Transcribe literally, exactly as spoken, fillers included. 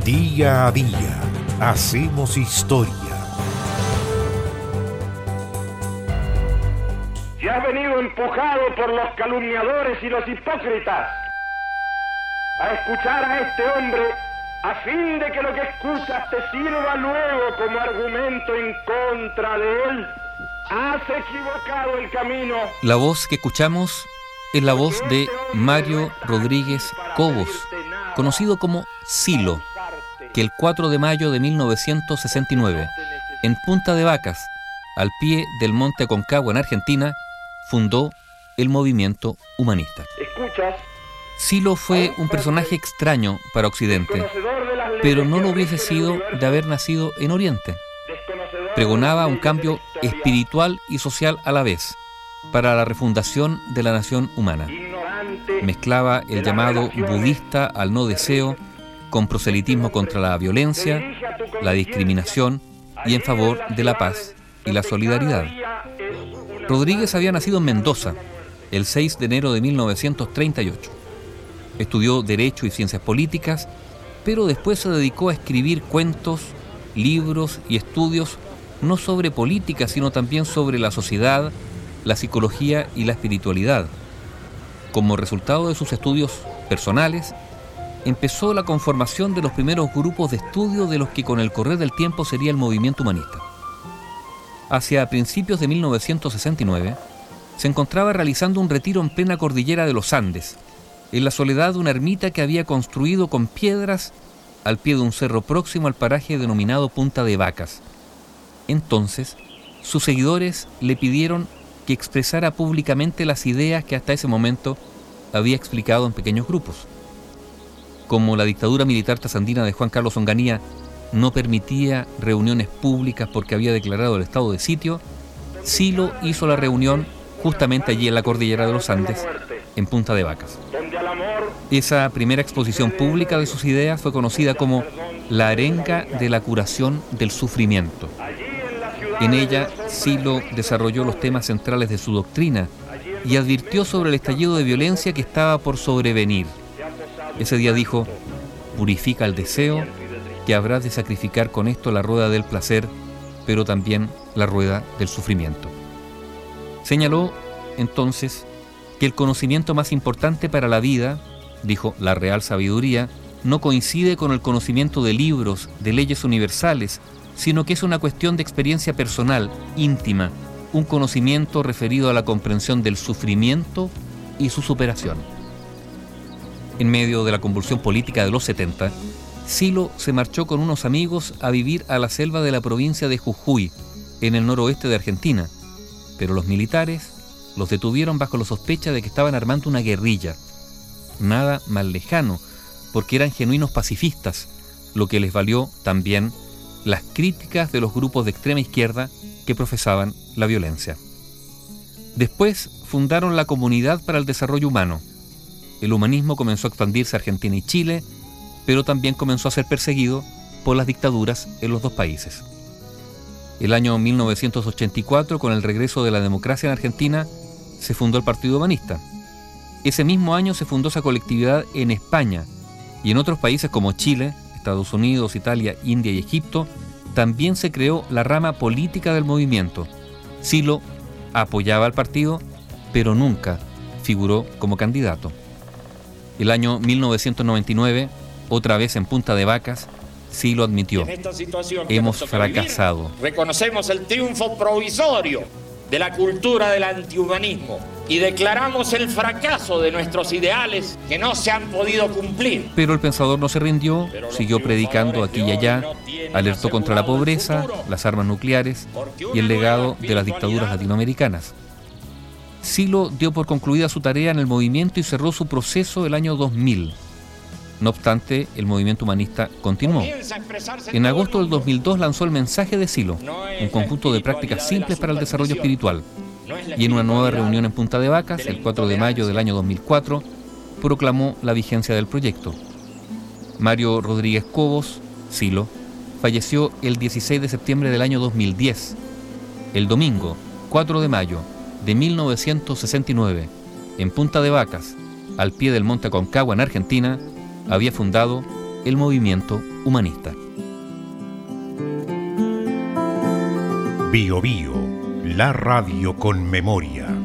Día a día hacemos historia. Si has venido empujado por los calumniadores y los hipócritas a escuchar a este hombre a fin de que lo que escuchas te sirva luego como argumento en contra de él, has equivocado el camino. La voz que escuchamos es la voz de Mario Rodríguez Cobos, conocido como Silo, que el cuatro de mayo de mil novecientos sesenta y nueve, en Punta de Vacas, al pie del Monte Aconcagua en Argentina, fundó el movimiento humanista. ¿Escuchas? Silo fue un personaje extraño para Occidente, pero no lo hubiese sido de haber nacido en Oriente. Pregonaba un cambio espiritual y social a la vez para la refundación de la nación humana. Mezclaba el llamado budista al no deseo con proselitismo contra la violencia, la discriminación y en favor de la paz y la solidaridad. Rodríguez había nacido en Mendoza el seis de enero de mil novecientos treinta y ocho. Estudió Derecho y Ciencias Políticas, pero después se dedicó a escribir cuentos, libros y estudios no sobre política, sino también sobre la sociedad, la psicología y la espiritualidad. Como resultado de sus estudios personales, empezó la conformación de los primeros grupos de estudio de los que con el correr del tiempo sería el movimiento humanista. Hacia principios de mil novecientos sesenta y nueve, se encontraba realizando un retiro en plena cordillera de los Andes, en la soledad de una ermita que había construido con piedras al pie de un cerro próximo al paraje denominado Punta de Vacas. Entonces, sus seguidores le pidieron que expresara públicamente las ideas que hasta ese momento había explicado en pequeños grupos. Como la dictadura militar trasandina de Juan Carlos Onganía no permitía reuniones públicas porque había declarado el estado de sitio, Silo hizo la reunión justamente allí en la cordillera de los Andes, en Punta de Vacas. Esa primera exposición pública de sus ideas fue conocida como la arenga de la curación del sufrimiento. En ella, Silo desarrolló los temas centrales de su doctrina y advirtió sobre el estallido de violencia que estaba por sobrevenir. Ese día dijo: purifica el deseo, que habrás de sacrificar con esto la rueda del placer, pero también la rueda del sufrimiento. Señaló entonces que el conocimiento más importante para la vida, dijo la real sabiduría, no coincide con el conocimiento de libros, de leyes universales, sino que es una cuestión de experiencia personal, íntima, un conocimiento referido a la comprensión del sufrimiento y su superación. En medio de la convulsión política de los setenta, Silo se marchó con unos amigos a vivir a la selva de la provincia de Jujuy, en el noroeste de Argentina, pero los militares los detuvieron bajo la sospecha de que estaban armando una guerrilla. Nada más lejano, porque eran genuinos pacifistas, lo que les valió también las críticas de los grupos de extrema izquierda que profesaban la violencia. Después fundaron la Comunidad para el Desarrollo Humano. El humanismo comenzó a expandirse a Argentina y Chile, pero también comenzó a ser perseguido por las dictaduras en los dos países. El año mil novecientos ochenta y cuatro, con el regreso de la democracia en Argentina, se fundó el Partido Humanista. Ese mismo año se fundó esa colectividad en España, y en otros países como Chile, Estados Unidos, Italia, India y Egipto, también se creó la rama política del movimiento. Silo apoyaba al partido, pero nunca figuró como candidato. El año mil novecientos noventa y nueve, otra vez en Punta de Vacas, Silo admitió: hemos fracasado. Vivir, reconocemos el triunfo provisorio de la cultura del antihumanismo y declaramos el fracaso de nuestros ideales que no se han podido cumplir. Pero el pensador no se rindió, siguió predicando aquí y allá, alertó contra la pobreza, las armas nucleares y el legado de las dictaduras latinoamericanas. Silo dio por concluida su tarea en el movimiento y cerró su proceso el año dos mil. No obstante, el movimiento humanista continuó. En agosto del dos mil dos lanzó el Mensaje de Silo, un conjunto de prácticas simples para el desarrollo espiritual. Y en una nueva reunión en Punta de Vacas, el cuatro de mayo del año dos mil cuatro, proclamó la vigencia del proyecto. Mario Rodríguez Cobos, Silo, falleció el dieciséis de septiembre del año dos mil diez. El domingo, cuatro de mayo de mil novecientos sesenta y nueve, en Punta de Vacas, al pie del Monte Aconcagua en Argentina, había fundado el movimiento humanista. Bio Bio, la radio con memoria.